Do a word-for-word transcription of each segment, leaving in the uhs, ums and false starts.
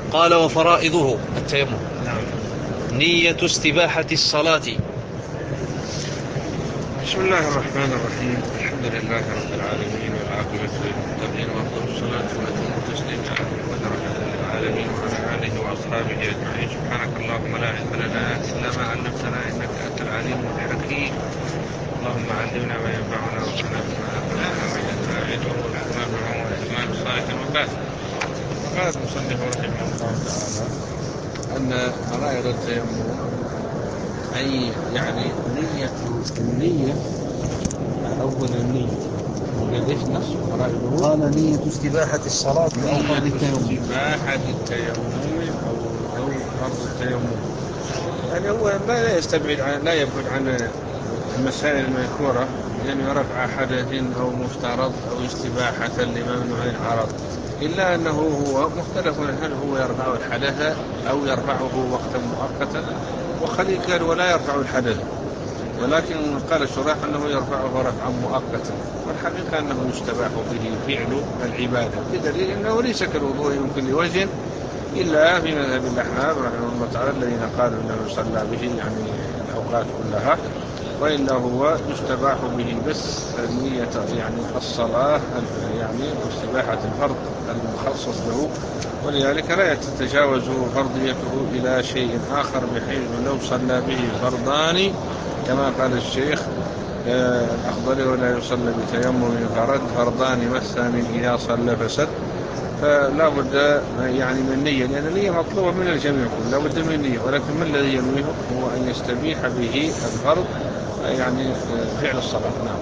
قال وفرائضه التيمم. نعم. نية استباحة الصلاة. بسم الله الرحمن الرحيم. الحمد لله رب العالمين والعاقبة للمتقين وأفضل الصلاة وأتم التسليم على محمد رحمة للعالمين وعلى آله وأصحابه أجمعين. سبحانك اللهم لا علم لنا إلا ما علمتنا إنك أنت العليم الحكيم. اللهم علمنا ما ينفعنا وانفعنا بما علمتنا وزدنا علما وارزقنا بما والإيمان الصالح وبعد. قال المصنف رحمه الله تعالى أن فرائض التيمم أي يعني نية النية أول النية وليش نص فرائضه؟ قال نية استباحة الصلاة أو فرض التيمم. استباحة التيمم أو أو فرض التيمم. يعني هو لا يستبعد عن لا يبعد عن المسائل المذكورة، يعني رفع حدث أو مفترض أو استباحة لممنوع عرض، إلا أنه هو مختلف هل هو يرفع الحدث أو يرفعه وقتا مؤقتا، وخليل قال ولا يرفع الحدث، ولكن قال الشراح أنه يرفعه رفعا مؤقتا، والحقيقة أنه يستباح به فعل العبادة، بدليل أنه ليس كالوضوء من كل وجه إلا في مذهب الأحناف رحمه الله تعالى الذين قالوا أنه يصلى به يعني الأوقات كلها، وإلا هو يستباح به بس النية يعني الصلاة يعني استباحة الفرض المخصص له، ولذلك لا تتجاوز فرضيته إلى شيء آخر، بحيث لو صلى به فرضان كما قال الشيخ الأخضر ولا يصلى بتيمم فرد فرضان والثاني إذا صلى فسد، فلا بد يعني من نية، لأن النية مطلوبة من الجميع لا بد من نية، ولكن ما الذي ينويه هو أن يستبيح به الفرض يعني فعل الصلاة. نعم.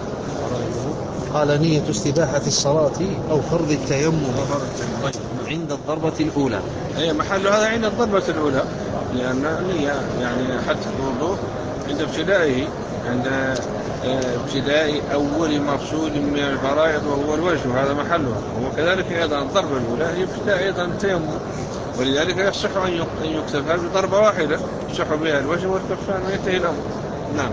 قال نية استباحة الصلاة أو فرض التيمم عند الضربة الأولى. هي محل هذا عند الضربة الأولى، لأن النية يعني حتى الوضوء عند ابتدائه، عند ابتداء أول مقصود من الفرائض وهو الوجه، هذا محلها، وكذلك أيضا الضربة الأولى هي ابتداء أيضا التيمم، ولذلك يصح أن يكتفى بضربة واحدة يصح بها الوجه والكفان وينتهي الأمر. نعم.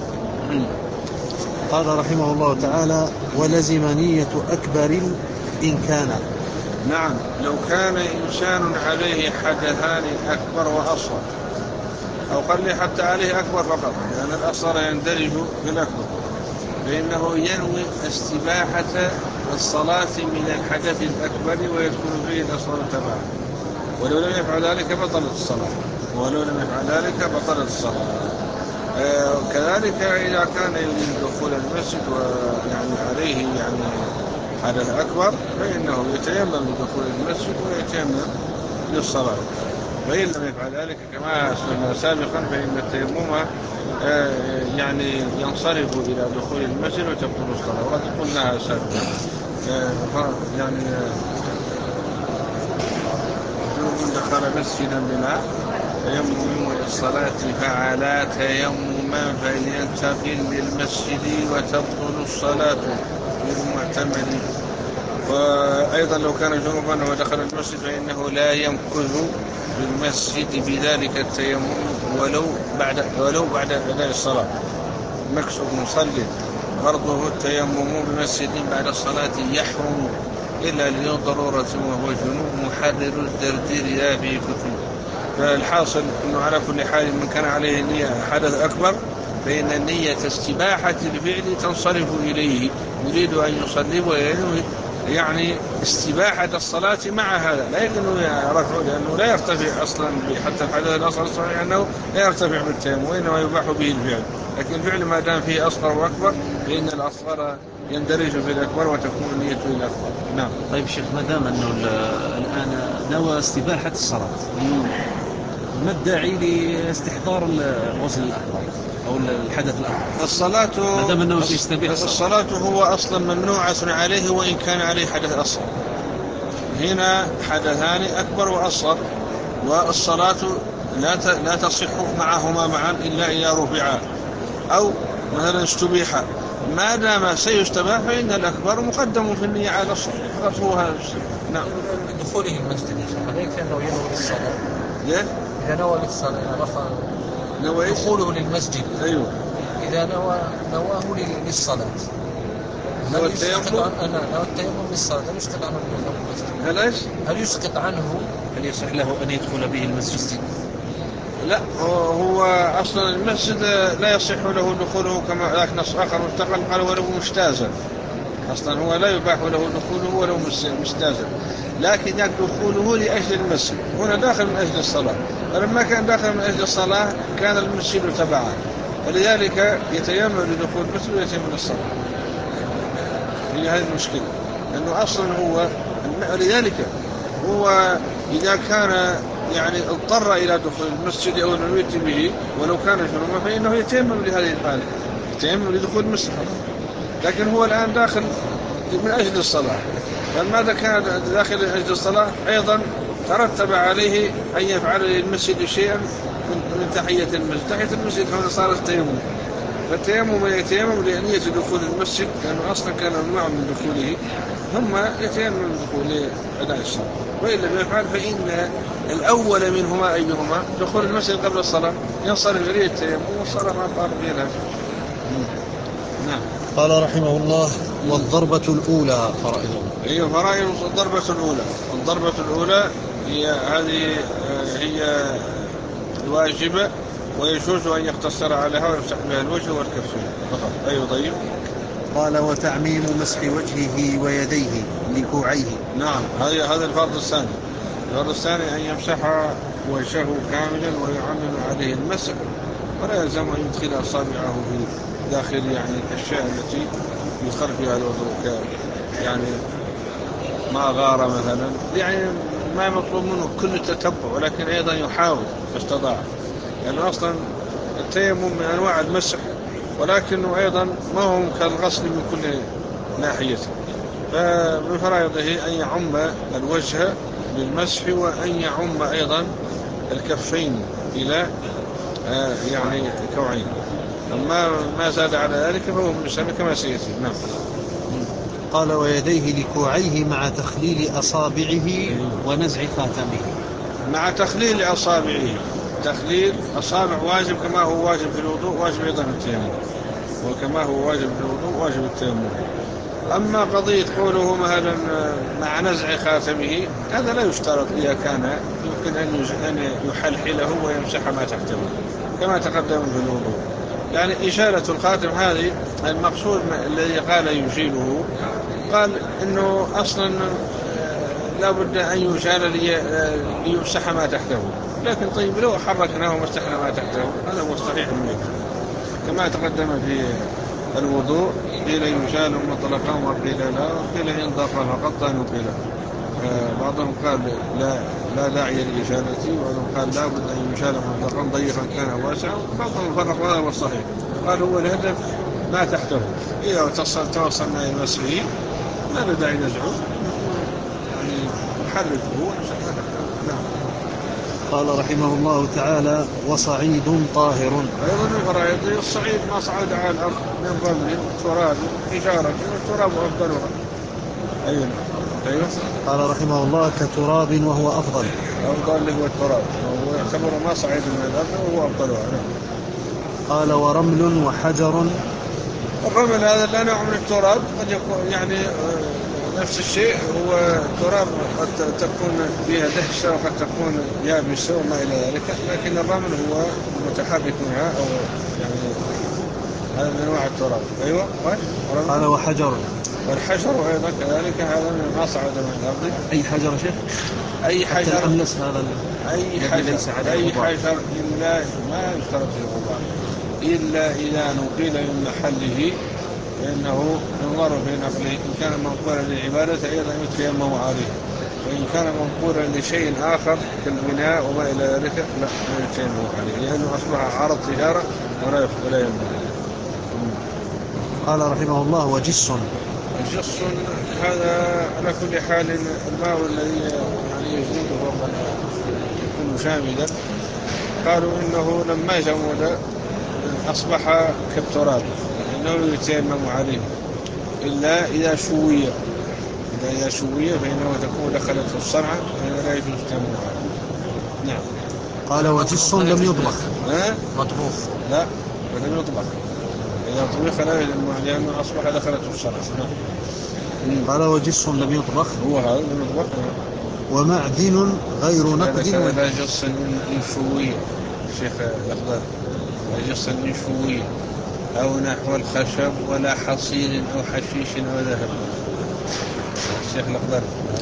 قال رحمه الله تعالى ولزم نية أكبر إن كان. نعم. لو كان إنسان عليه حدثان أكبر وأصغر، أو قال لي حتى عليه أكبر فقط، لأن الأصغر يندرج في الأكبر، فإنه ينوي استباحة الصلاة من الحدث الأكبر ويدخل فيه الأصغر تبعا، ولو لم يفعل ذلك بطلت الصلاة ولو لم يفعل ذلك بطلت الصلاة. آه كذلك إذا كان يريد دخول المسجد ويعني عليه يعني حدث أكبر، فإنه يتيمم لدخول المسجد ويتيمم للصلاة، فإن لم يفعل ذلك كما سمعنا سابقا فإن التيمم آه يعني ينصرف إلى دخول المسجد وتبطل الصلاة، وقد قلناها سابقا. آه يعني من دخل مسجدا بلا تيمم للصلاة فعلى تيمما فلينتقل للمسجد وتبطل الصلاة للمعتمد. وأيضا لو كان جنوبا ودخل المسجد فإنه لا يمكث بالمسجد بذلك التيمم ولو بعد ولو بعد أداء الصلاة. مكث مصلي فرضه التيمم بمسجد بعد الصلاة يحرم إلا لضرورة وهو جنوب محرر الدردير لا في كتب. فالحاصل أنه على كل حال من كان عليه نية حدث أكبر فإن النية استباحة الفعل تنصرف إليه، يريد أن يصلي وينوي يعني استباحة الصلاة مع هذا، لا يمكن رفعه لأنه لا يرتفع أصلا حتى الحدث الأصغر صحيح أنه لا يرتفع بالتيمم وإنما يباح به الفعل، لكن الفعل ما دام فيه أصغر وأكبر فإن الأصغر يندرج في الأكبر وتكون النية إلى الأكبر. نعم. طيب شيخ، ما دام أنه الآن نوى استباحة الصلاة، ما الداعي لاستحضار الغسل الأكبر أو الحدث الأكبر؟ الصلاة ما دام أنه يستبيح الصلاة. الصلاة هو أصلا ممنوعة عليه وإن كان عليه حدث أصغر، هنا حدثان أكبر وأصغر، والصلاة لا لا تصح معهما معا إلا إذا رفعا أو مثلا استبيحا، ما دام سيستباح فإن الأكبر مقدم في النية على الصلاة، فقط هو هذا. نعم. دخوله المسجد عليك أنه ينوي للصلاة. ليه؟ إذا نوى للصلاة رفع نوى دخوله للمسجد. أيوه. إذا نوى نواه للصلاة لو هل يسقط التيمم عن لا لو التيمم للصلاة هل يسقط عنه المسجد؟ هل ايش؟ هل يسقط عنه؟ هل يصح له أن يدخل به المسجد؟ لا، هو اصلا المسجد لا يصح له دخوله، كما ذاك نص اخر مستقل قال ولو مجتازا. اصلا هو لا يباح له دخوله ولو مجتازا، لكن ذاك دخوله لاجل المسجد. هنا داخل من اجل الصلاه، فلما كان داخل من اجل الصلاه كان المسجد تبعه، فلذلك يتيمم لدخول المسجد ويتيمم للصلاه. هي هذه المشكله، لانه اصلا هو لذلك هو إذا كان يعني اضطر إلى دخول المسجد أو نويت به ولو كان جنوبا فإنه يتيمم لهذه الحالة، يتيمم لدخول المسجد. لكن هو الآن داخل من أجل الصلاة، فلماذا كان داخل من أجل الصلاة أيضا ترتب عليه أن يفعل للمسجد شيئا من تحية المسجد. تحية المسجد هنا صار التيمم، فالتيمم يتيمم لأنية دخول المسجد، لأنه أصلا كان ممنوع من دخوله، ثم يتيمم من دخول أداء الصلاة. وإلا بيفعل فإن الأول منهما أيهما دخول المسجد قبل الصلاة ينصرف إليه التيمم والصلاة ما طار بينها. نعم. قال رحمه الله: والضربة الأولى فرائض. هي فرائض الضربة الأولى. الضربة الأولى هي هذه هي الواجبة، ويجوز أن يقتصر عليها ويمسح بها الوجه والكفين فقط. أيوة طيب. قال: وتعميم مسح وجهه ويديه لكوعيه. نعم، هذا هذا الفرض الثاني. الفرض الثاني أن يمسح وجهه كاملا ويعمم عليه المسح، ولا يلزم أن يدخل أصابعه في داخل يعني الأشياء التي يدخل فيها الوضوء، يعني ما غار مثلا، يعني ما مطلوب منه كل التتبع، ولكن أيضا يحاول فاستطاع، لأنه يعني أصلا التيمم من أنواع المسح، ولكنه أيضا ما هو كالغسل من كل ناحية. فمن فرائضه أن يعم الوجه بالمسح، وأن يعم أيضا الكفين إلى آه يعني كوعين. أما ما زاد على ذلك فهو من السنة كما سيأتي. نعم. قال: ويديه لكوعيه مع تخليل أصابعه ونزع خاتمه. مع تخليل أصابعه. تخليل أصابع واجب كما هو واجب في الوضوء، واجب أيضا في التيمم، وكما هو واجب في الوضوء واجب التيمم. أما قضية قوله مثلا مع نزع خاتمه، هذا لا يشترط إذا كان يمكن أن يحلحله ويمسح ما تحته كما تقدم في الوضوء. يعني إشالة الخاتم هذه المقصود الذي قال يشيله، قال إنه أصلا لا بد أن يشال ليمسح ما تحته، لكن طيب لو حركناه ومسحنا ما تحته هذا هو الصحيح منه، كما تقدم في الوضوء قيل يشال مطلقا وقيل لا، وقيل إن ضاق فقط نقيل. بعضهم قال لا لا داعي لإشالته، وبعضهم قال لا بد أن يشال مطلقا ضيقا كان واسعا، بعضهم فرق وهذا هو الصحيح. قال هو الهدف ما تحته، إذا توصل توصلنا إلى مسحه لا داعي نزعه، يعني نحركه ونمسح ما تحته. نعم. قال رحمه الله تعالى: وصعيد طاهر. أيضا من فرائض الصعيد ما صعد على الأرض من رمل تراب حجارة، والتراب أفضلها. أيوة. أيوة. قال رحمه الله: كتراب وهو أفضل. أفضل اللي هو التراب، وهو يعتبر ما صعد من الأرض وهو أفضلها. نعم. قال: ورمل وحجر. الرمل هذا لا نوع من التراب، قد يكون يعني نفس الشيء، هو تراب قد تكون فيها دهشة وقد تكون يابسة وما إلى ذلك، لكن الرمل هو المتحرك منها، أو يعني هذا من أنواع التراب. أيوة. قال: وحجر. والحجر أيضا كذلك، هذا من ما صعد من الأرض. أي حجر يا شيخ؟ أي حجر. الأملس هذا أي حجر. أي حجر إلا ما يشترط في الغبار، إلا إذا نقل من محله فإنه ينظر في نقله، إن كان منقولا للعبادة أيضا يتيمم عليه، وإن كان منقولا لشيء آخر كالبناء وما إلى ذلك لا ما يتيمم عليه، لأنه أصبح عرض تجارة ولا ولا ينبغي. قال رحمه الله: وجس. الجس هذا على كل حال الماء الذي يعني يزيد فوق يكون شاملا. قالوا إنه لما جمد أصبح كالتراب، إنه يتيمم عليه إلا إذا شوية. إذا إذا شوية فإنه تكون دخلت في الصنعة، فإنه لا يجوز التيمم عليه. نعم. قال: وجس لم يطبخ. ها؟ مطبوخ. لا، ولم يطبخ، إذا طبخ لا يتيمم عليه لأنه أصبح دخلته الصلاة. قال وجس لم يطبخ هو هذا لم يطبخ. ومعدن غير نقد و... لا جص انشوي الشيخ الأخضر، لا جص انشوي أو نحو الخشب ولا حصير أو حشيش أو ذهب. الشيخ الأخضر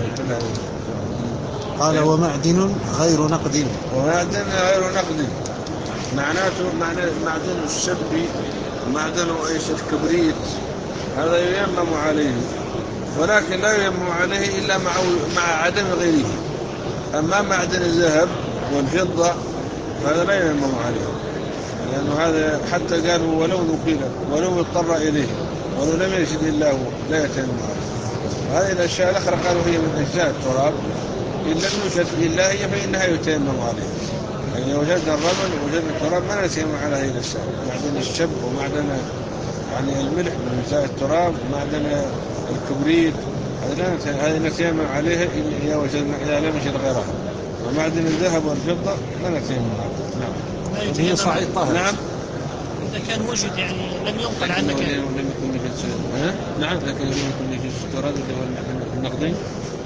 قال ومعدن غير نقد. ومعدن غير نقد معناته معنى معدن الشب، معدن ايش الكبريت، هذا ييمم عليه، ولكن لا ييمم عليه إلا مع مع عدم غيره. أما معدن الذهب والفضة هذا لا ييمم عليه، لأنه هذا حتى قالوا ولو نقل ولو اضطر إليه ولو لم يجد إلا هو لا يتيمم عليه. هذه الأشياء الأخرى قالوا هي من أجزاء التراب، إن لم يوجد إلا هي فإنها يتيمم عليه. يعني وجدنا الرمل ووجدنا التراب ما نتيمم على هذه الأشياء. معدن الشب ومعدن يعني الملح من أجزاء التراب ومعدن الكبريت هذه نتيمم عليها إذا وجدنا إذا لم يوجد غيرها. ومعدن الذهب والفضة لا نتيمم عليها. نعم. هي صحيح طاهر. نعم. إذا كان وجد يعني لم ينقل عن مكان. لم يكن يوجد. نعم لكن لم يكن يوجد التراب اللي هو المعدن النقدي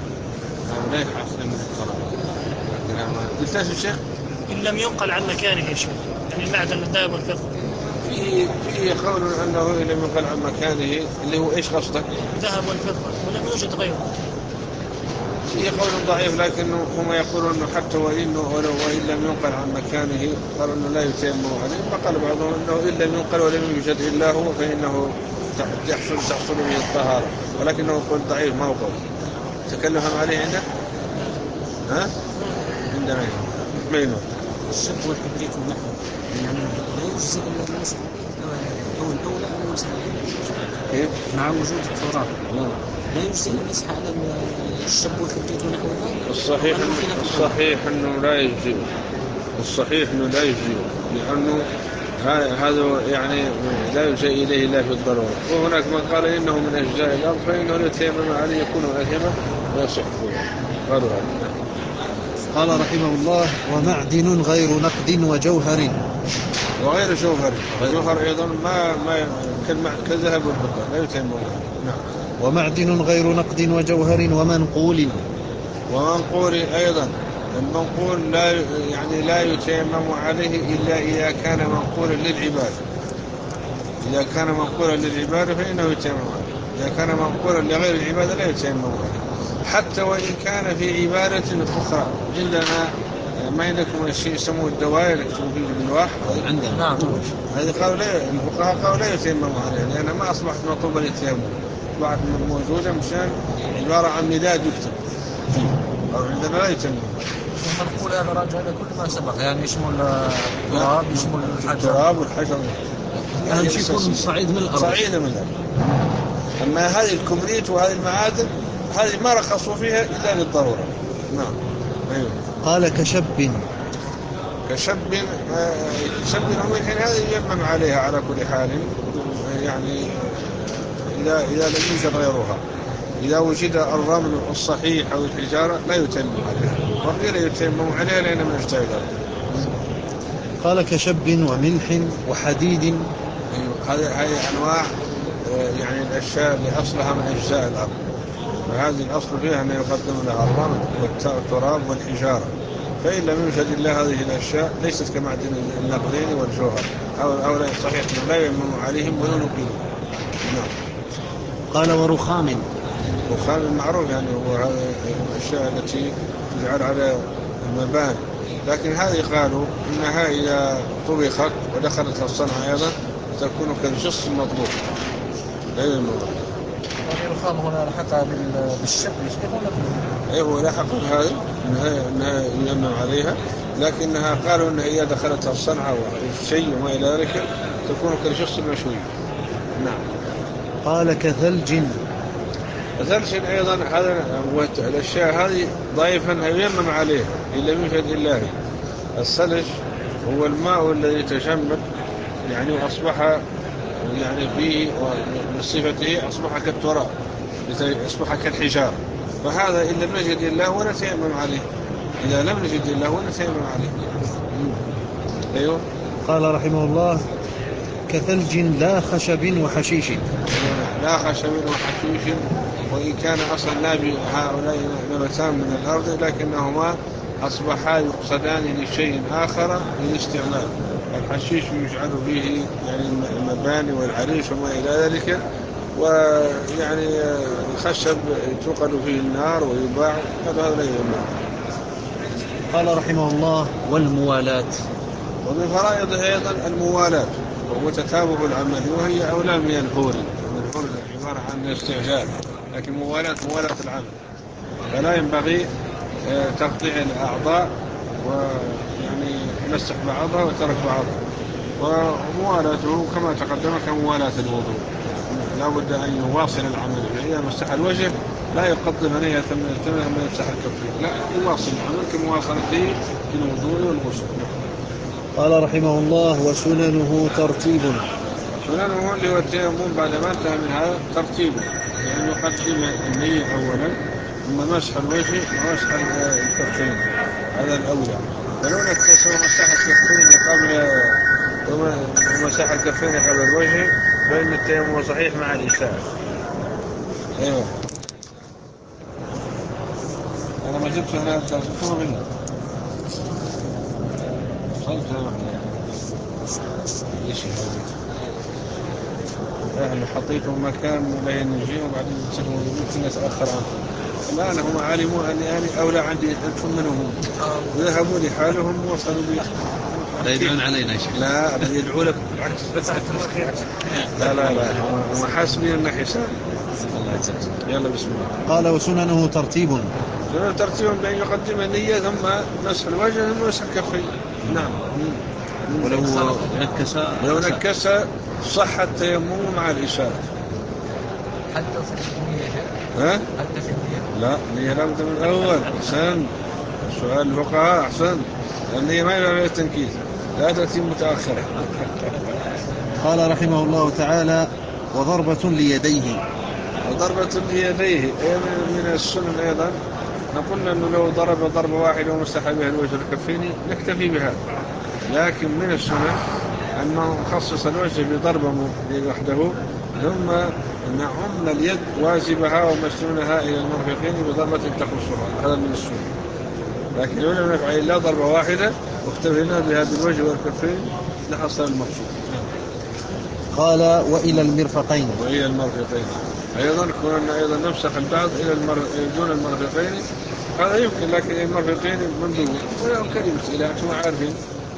لا يحصل من التراب. قلت ايش الشيخ؟ إن لم ينقل عن مكانه شيء، يعني المعدن الذهب والفضة. في في قول أنه لم ينقل عن مكانه اللي هو إيش قصدك؟ الذهب والفضة ولم يوجد غيره. في قول ضعيف لكنه هم يقولون أنه حتى وإنه ولو وإن لم ينقل عن مكانه قالوا أنه لا يتيمم عليه. فقال بعضهم أنه إن لم ينقل ولم يوجد إلا هو فإنه تحصل تحصل به الطهارة، ولكنه قول ضعيف ما هو قول. تكلفهم عليه عنده؟ ها؟ عندنا ما ينوع. الشب والكبريت والنحو يعني لا يجزئ إلا المسح أو الأولى أو المسح كيف؟ مع وجود التراب لا يجزئ المسح على الشب والكبريت ونحو ذلك. الصحيح الصحيح أنه لا يجزئ، الصحيح أنه لا يجزئ لأنه هذا يعني لا يلجأ إليه إلا في الضرورة. وهناك من قال إنه من أجزاء الأرض فإنه يتيمم عليه يكون آثما ويصح قالوا هذا. قال رحمه الله ومعدن غير نقد وجوهر. وغير جوهر، جوهر أيضا ما ما كالذهب والفضة لا يتيمم عليه. نعم. ومعدن غير نقد وجوهر ومنقول. ومنقول أيضا المنقول لا يعني لا يتيمم عليه إلا إذا كان منقولا للعباد. إذا كان منقولا للعباد فإنه يتيمم عليه، إذا كان منقولا لغير العباد لا يتيمم عليه، حتى وإن كان في عبادة أخرى. عندنا ما عندكم الشيء يسموه الدوائر يكتبوا فيه بالواح عندنا. نعم. هذه قالوا لا، الفقهاء قالوا لا يتيمم عليه لأنها ما أصبحت مطلوبة للتيمم، أصبحت موجودة مشان عبارة عن ميلاد يكتب أو عندنا لا يتيمم. نقول هذا راجع لكل ما سبق يعني يشمل التراب يشمل الحجر. التراب والحجر أهم شيء يكون صعيد من الأرض. صعيد من الأرض. أما هذه الكبريت وهذه المعادن هذه ما رخصوا فيها إلا للضرورة. نعم. أيوه. قال كشب. كشب شب وملح هذه ييمم عليها على كل حال، يعني إذا إذا لم يوجد غيرها. إذا وجد الرمل الصحيح أو الحجارة لا يتيمم عليها، وقيل يتيمم عليها لأنها من أجزاء الأرض. قال كشب وملح وحديد. أيوه. هذه هذه أنواع يعني الأشياء اللي أصلها من أجزاء الأرض، وهذه الأصل فيها أن يقدم لها الرمل والتراب والحجارة. فإن لم يوجد إلا هذه الأشياء ليست كمعدن النقدين والجوهر أو أو لا صحيح لا ييمم عليهم ولو نقلوا. نعم. قال ورخام. رخام معروف يعني هو هذه الأشياء التي تجعل على المباني، لكن هذه قالوا إنها إذا طبخت ودخلت الصنعة أيضا تكون كالجص المطبوخ لا ييمم عليها. الرخام هنا لحقها بالشب ولا أيوه لحق هذه إنها إنها ييمم عليها، لكنها قالوا إنها إذا دخلت الصنعة والشيء وما إلى ذلك تكون كالجص المشوي. نعم. قال كثلج. ثلج أيضا هذا الأشياء هذه ضعيفا ييمم عليها إن لم يوجد إلا هي. الثلج هو الماء الذي تجمد يعني وأصبح يعني فيه بصفته أصبح كالتراب أصبح كالحجار، فهذا إن لم نجد إلا هو نتيمم عليه، إذا لم نجد إلا هو نتيمم عليه. أيوه. قال رحمه الله كثلج لا خشب وحشيش. لا خشب وحشيش، وإن كان أصلا نابي هؤلاء نبتان من الأرض لكنهما أصبحا يقصدان لشيء آخر للاستعمال. الحشيش يجعل فيه يعني المباني والعريش وما إلى ذلك، ويعني الخشب توقد فيه النار ويباع، هذا لا يمنع. قال رحمه الله: والموالاة. ومن فرائضه أيضا الموالاة وهو تتابع العمل، وهي أولى من الحور. الحور عبارة عن الاستعجال، لكن موالاة موالاة العمل، فلا ينبغي تقطيع الأعضاء ويعني مسح بعضها وترك بعضها. وموالاته كما تقدم كموالاة الوضوء، لا بد أن يواصل العمل. فإذا مسح الوجه لا يقدم نية من ثم يمسح الكفين، لا يواصل العمل كمواصلته بالوضوء والغسل. قال رحمه الله: وسننه ترتيب. سننه اللي هو التيمم بعد ما انتهى من هذا ترتيب، يعني يقدم النية أولا ثم مسح الوجه ومسح الكفين، هذا الأولى. فلو نكتس ومسح الكفين قبل ومسح الكفين قبل الوجه فإن التيمم صحيح مع الإساءة. أيوة أنا ما جبت هنا تذكر منه صلت إيش أهل حطيتهم مكان لا ينجيه وبعدين يمكن نتأخر عنه. الآن هم علموا أني أنا أولى عندي أنتم منهم، وذهبوا لحالهم ووصلوا بي. لا يدعون علينا يا شيخ. لا أنا يدعو لك بالعكس. لا لا لا هم حاسبين أن حساب. الله يجزاك. يلا بسم الله. قال: وسننه ترتيب. سنن ترتيب بأن يقدم النية ثم مسح الوجه ثم مسح الكفين. نعم. ولو نكس ولو نكس صح التيمم مع الإشارة. حتى في النية. ها؟ حتى في النية. لا النية لابد من الأول. أحسن سؤال الفقهاء. أحسن النية ما يبقى التنكيس، لا تأتي متأخرة. قال رحمه الله تعالى: وضربة ليديه. وضربة ليديه من السنن أيضا. نقول أنه لو ضرب ضربة واحدة ومسح بها الوجه الكفين نكتفي بها، لكن من السنن أنه خصص الوجه بضربة وحده ثم نعم اليد واجبها ومسنونها إلى المرفقين بضربة تخصها، هذا من السنن. لكن لو لم نفعل إلا ضربة واحدة واكتفينا بهذا الوجه والكفين لحصل المقصود. قال: وإلى المرفقين. وإلى المرفقين أيضا كنا أيضا نمسح البعض إلى المر... دون المرفقين، هذا يمكن، لكن المرفقين ممدوح. ولا كلمة إلى أنتم عارفين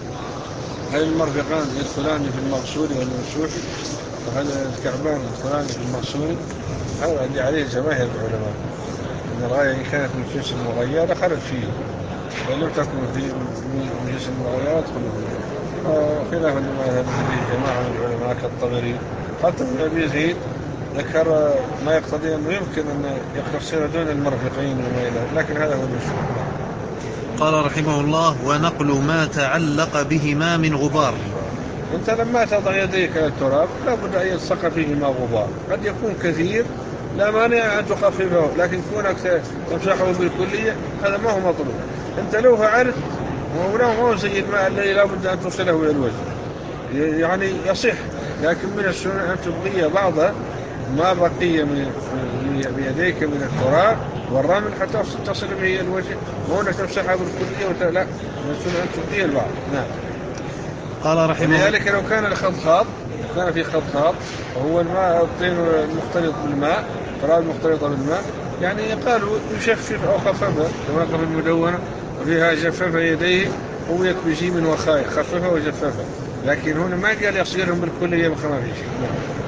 هل المرفقان يدخلان في المغسول والممسوح، وهل الكعبان يدخلان في المغسول؟ هذا اللي عليه جماهير العلماء أن الغاية إن كانت من جنس المغير دخلت فيه، وإن لم تكن من جنس المغير يدخل فيه. خلاف لما ذهب إليه جماعة من العلماء كالطبري. حتى ابن أبي زيد ذكر ما يقتضي أنه يمكن أن يقتصر دون المرفقين وما إلى، لكن هذا هو المشهور. قال رحمه الله: ونقل ما تعلق بهما من غبار. أنت لما تضع يديك على التراب لا بد أن يلصق فيهما غبار، قد يكون كثير لا مانع أن تخففه، لكن كونك تمسحه بالكلية هذا ما هو مطلوب. أنت لو فعلت ولو ما هو زي الماء الذي لا بد أن تصله إلى الوجه يعني يصح، لكن من السنة أن تبقي بعض ما بقي من بيديك من التراب والرمل حتى تصل به الوجه، مو أنك تمسحها بالكلية وت... لا، من السنة أن تبقي البعض. نعم. قال رحمه الله: ولذلك لو كان الخضخاض كان في خضخاض وهو الماء الطين المختلط بالماء، تراب مختلطة بالماء، يعني قالوا يشفف أو خففه كما قال المدونة وفيها جفف يديه قوية بجيم وخاء، خففه وجففه، لكن هنا ما قال يصيرهم بالكلية بخما في شيء.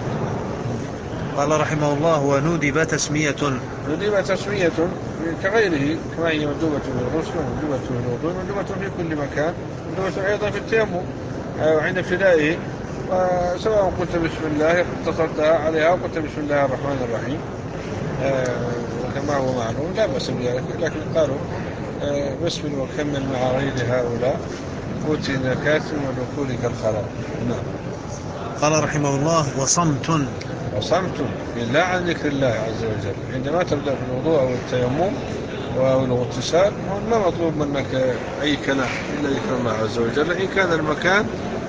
قال رحمه الله: وندب تسمية. ندب تسمية كغيره كما هي مندوبة في الغسل ومندوبة في الوضوء ومندوبة في كل مكان، مندوبة أيضا في التيمم عند ابتدائه، وسواء قلت بسم الله اتصلت عليها وقلت بسم الله الرحمن الرحيم وكما هو معلوم لا بأس بذلك، لكن قالوا بسم وكمل مع غير هؤلاء فوتي نكات ودخولك الخلاء. نعم. قال رحمه الله: وصمت. وصمت بالله عن ذكر الله عز وجل عندما تبدأ في الوضوء أو التيمم أو الاغتسال، ما مطلوب منك أي كلام إلا ذكر الله عز وجل، إن كان المكان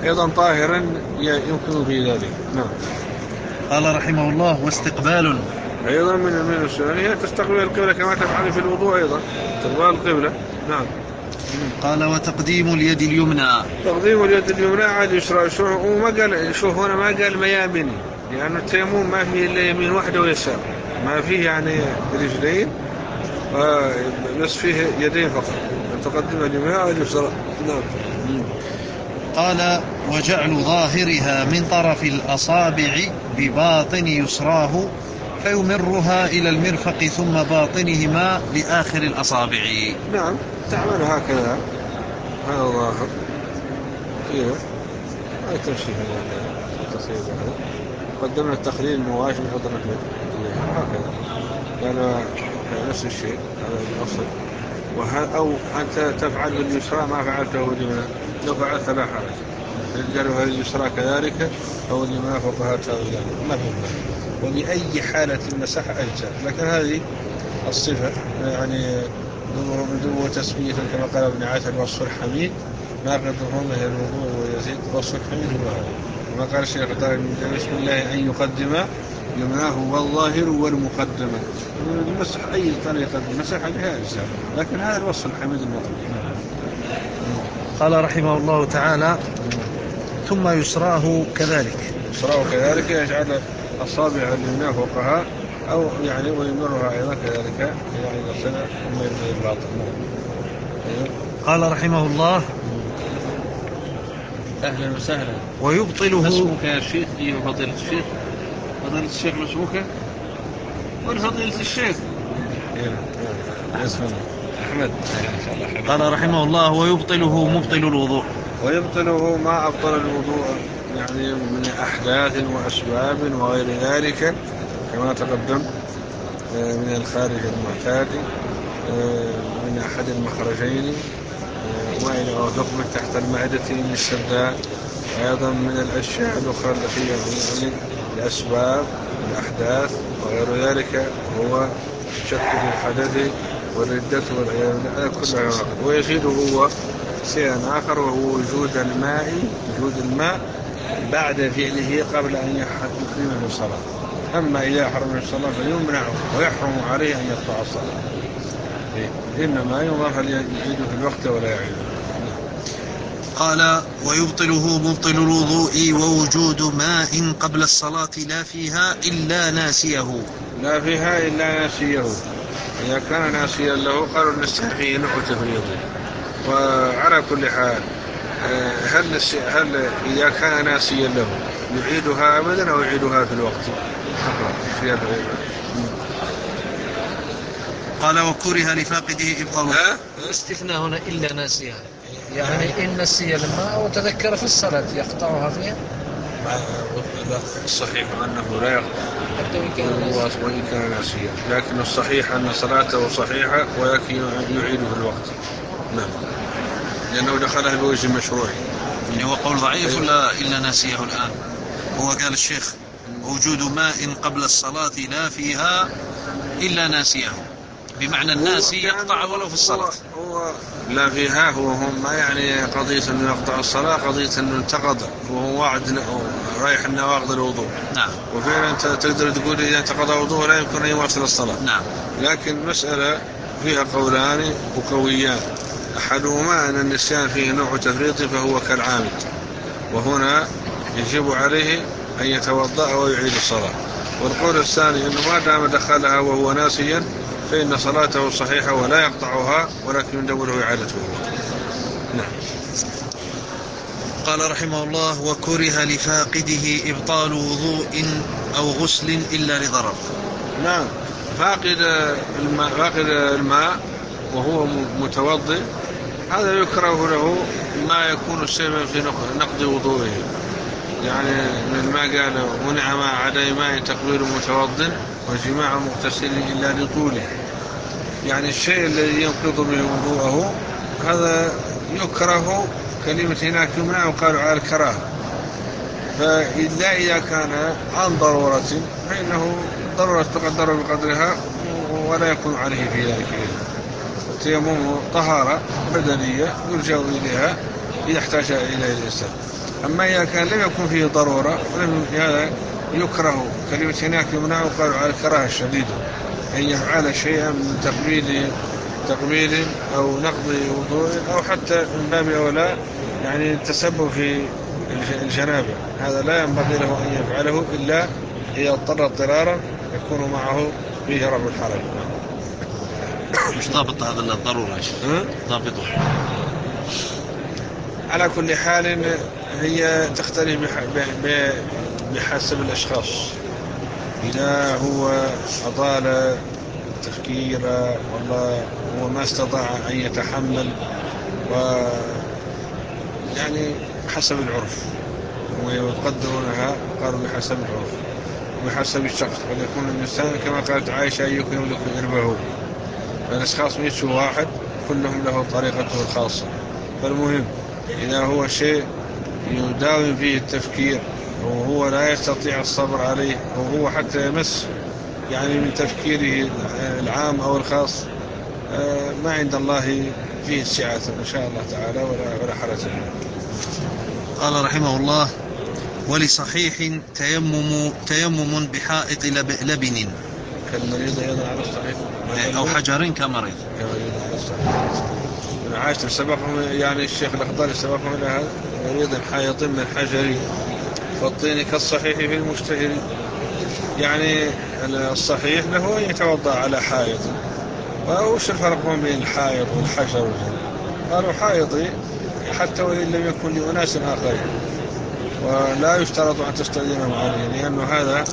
أيضا طاهرا يمكن في ذلك. نعم. قال رحمه الله واستقبال أيضا من من السنن هي تستقبل القبلة كما تفعل في الوضوء أيضا استقبال القبلة. نعم. قال وتقديم اليد اليمنى تقديم اليد اليمنى على اليسرى. وما قال شوف هنا ما قال ميامني لأن يعني التيمم ما فيه إلا يمين واحدة ويسار ما فيه يعني رجلين بس فيه يدين فقط تقدم اليمنى على اليسرى. نعم. قال وجعل ظاهرها من طرف الأصابع بباطن يسراه فيمرها إلى المرفق ثم باطنهما لآخر الأصابع. نعم تعمل هكذا هذا ظاهر كذا ما تمشي هذا التصوير هذا قدمنا التخليل المواجه حضرنا هكذا لأن نفس الشيء هذا الأصل. أو أنت تفعل باليسرى ما فعلته باليمنى لو فعلت لا حرج تجعلها اليسرى كذلك أو اليمنى فوقها ما في مانع وبأي حالة المسح أجزاء. لكن هذه الصفة يعني بدو تسمية كما قال ابن عاشر وصف الحميد ما قدره مثل الوضوء ويزيد وصف الحميد هو هذا. وما قال الشيخ بسم الله أن يقدم يمناه والظاهر والمقدمة المسح أي طريقة المسح بها أجزاء لكن هذا الوصف الحميد المطلوب. قال رحمه الله تعالى ثم يسراه كذلك يسراه كذلك يجعل أصابع اليمنى فوقها أو يعني ويمرها أيضا كذلك يعني يصل ثم يمر الباطن. قال رحمه الله أهلا وسهلا. ويبطله اسمك يا شيخ؟ أيها فضيلة الشيخ. فضيلة الشيخ اسمك والفضيلة الشيخ اسمه أحمد. قال رحمه الله ويبطله مبطل الوضوء. ويبطله ما أبطل الوضوء يعني من أحداث وأسباب وغير ذلك كما تقدم من الخارج المعتاد من أحد المخرجين وإلى ثقب تحت المعدة من السرداء أيضا من الأشياء الأخرى التي يعني الأسباب الأحداث وغير ذلك هو الشك في الحدث والردة والعياذ بالله كلها واحد. ويزيد هو شيء آخر وهو وجود الماء وجود الماء بعد فعله قبل أن يحرم في الصلاة. أما إذا حرم في الصلاة فيمنع ويحرم عليه أن يقطع الصلاة إنما ينظر هل يعيد في الوقت ولا يعيد. قال ويبطله مبطل الوضوء ووجود ماء قبل الصلاة لا فيها إلا ناسيه. لا فيها إلا ناسيه. إذا كان ناسيا له قالوا النساء فيه نوع تفريط. وعلى كل حال هل, هل إذا كان ناسيا له يعيدها أبدا أو يعيدها في الوقت؟ قال وكره لفاقده إبطالها. الاستثناء هنا إلا ناسيها يعني إن نسي الماء وتذكر في الصلاة يقطعها فيها. الصحيح أنه لا يقطع وإن كان ناسيا لكن الصحيح أن صلاته صحيحة ولكن يعيد في الوقت. نعم لأنه دخلها بوجه مشروع. يعني هو قول ضعيف ولا إلا ناسيه الآن؟ هو قال الشيخ وجود ماء قبل الصلاة لا فيها إلا ناسيه بمعنى الناس يقطع ولو في الصلاة. هو, هو لا فيها هو هم ما يعني قضية أنه يقطع الصلاة قضية أنه انتقض وهو واعد رايح النواقض الوضوء. نعم. وفعلا أنت تقدر تقول إذا انتقض وضوء لا يمكن أن يواصل الصلاة. نعم. لكن مسألة فيها قولان وقويان أحدهما أن النسيان فيه نوع تفريط فهو كالعامد وهنا يجب عليه أن يتوضأ ويعيد الصلاة. والقول الثاني أنه ما دام دخلها وهو ناسيا فإن صلاته صحيحة ولا يقطعها ولكن يدوره إعادته. نعم. قال رحمه الله وكره لفاقده إبطال وضوء أو غسل إلا لضرر. نعم فاقد الماء, فاقد الماء وهو متوضئ هذا يكره له ما يكون السبب في نقض وضوءه يعني من ما قال منع ما عدا ماء تقبيل متوضئ وجماع مغتسل إلا لطوله يعني الشيء الذي ينقض به وضوءه هذا يكره كلمة هناك يمنع وقالوا على الكراهة. فإلا إذا كان عن ضرورة فإنه ضرورة تقدر بقدرها ولا يكون عليه في ذلك. التيمم طهارة بدنية يرجع إليها إذا احتاج إليه الإنسان. أما إذا كان لم يكن فيه ضرورة هذا يكره. كلمة هناك يمنع وقالوا على الكراهة الشديدة أن يفعل شيئا من تقبيل تقبيل أو نقض وضوء أو حتى من باب أولى يعني التسبب في الجنابة. هذا لا ينبغي له أن يفعله إلا إذا اضطر اضطرارا يكون معه فيه رفع الحرج. مش ضابط هذا الضرورة ضابطه. على كل حال هي تختلف بحسب الأشخاص. إذا هو أطال تفكير والله هو ما استطاع أن يتحمل و يعني حسب العرف ويقدرونها قالوا بحسب العرف وبحسب الشخص. قد يكون الإنسان كما قالت عائشة أيكم يملك إربه، فالأشخاص ليسوا واحد كلهم له طريقته الخاصة. فالمهم إذا هو شيء يداوم فيه التفكير وهو لا يستطيع الصبر عليه وهو حتى يمس يعني من تفكيره العام أو الخاص ما عند الله فيه السعة إن شاء الله تعالى ولا ولا حرج. قال رحمه الله: ولصحيح تيمم تيمم بحائط لبن كالمريض أيضا على الصحيح أو حجر كمريض. من عاشت سبقهم يعني الشيخ الأخضر سبقهم إلى هذا مريض حائط من حجر فالطين كالصحيح في المشتهر. يعني الصحيح له أن يتوضأ على حائط. وش الفرق بين الحائط والحجر؟ قالوا حائطي حتى وإن لم يكن لأناس آخرين ولا يشترط أن تستأذنهم عليه لأنه هذا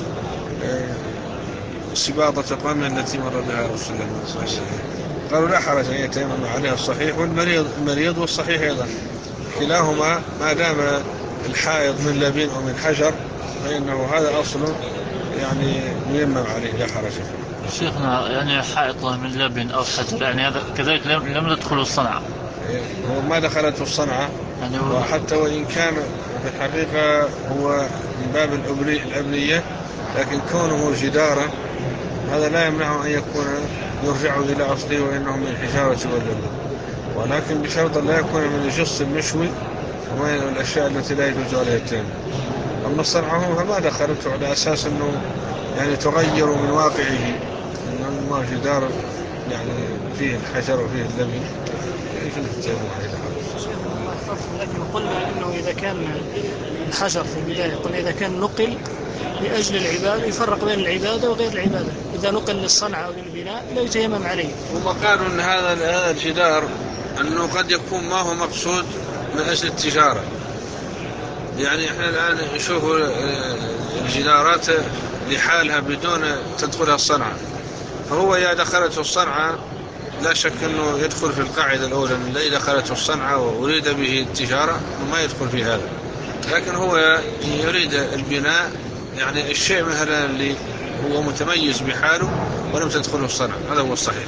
سباطة قوم التي مر بها رسول الله صلى الله عليه وسلم. قالوا لا حرج أن يتيمم عليها الصحيح والمريض المريض والصحيح أيضا كلاهما ما دام الحائط من لبن أو من حجر فإنه هذا أصل يعني ييمم عليه لا حرج. شيخنا يعني حائط من لبن أو حجر يعني هذا كذلك لم ندخل الصنعة. هو ما دخلته الصنعة يعني وحتى وإن كان في الحقيقة هو من باب الأبنية لكن كونه جدارا هذا لا يمنع أن يكون يرجع إلى أصله وإنه من الحجارة واللبن، ولكن بشرط لا يكون من الجص المشوي وما الأشياء التي لا يجوز عليها التيمم. أما الصنعة فما دخلته على أساس أنه يعني تغير من واقعه إنه جدار يعني فيه الحجر وفيه اللبن يجوز التيمم عليه. لكن قلنا أنه إذا كان الحجر في البداية قلنا إذا كان نقل لأجل العبادة يفرق بين العبادة وغير العبادة. إذا نقل للصنعة أو للبناء لا يتيمم عليه. هم قالوا أن هذا الجدار أنه قد يكون ما هو مقصود من أجل التجارة. يعني إحنا الآن نشوف الجدارات لحالها بدون تدخلها الصنعة، فهو إذا دخلته الصنعة لا شك أنه يدخل في القاعدة الأولى من إذا دخلته الصنعة وأريد به التجارة وما يدخل في هذا. لكن هو يريد البناء يعني الشيء مثلا اللي هو متميز بحاله ولم تدخله الصنعة هذا هو الصحيح.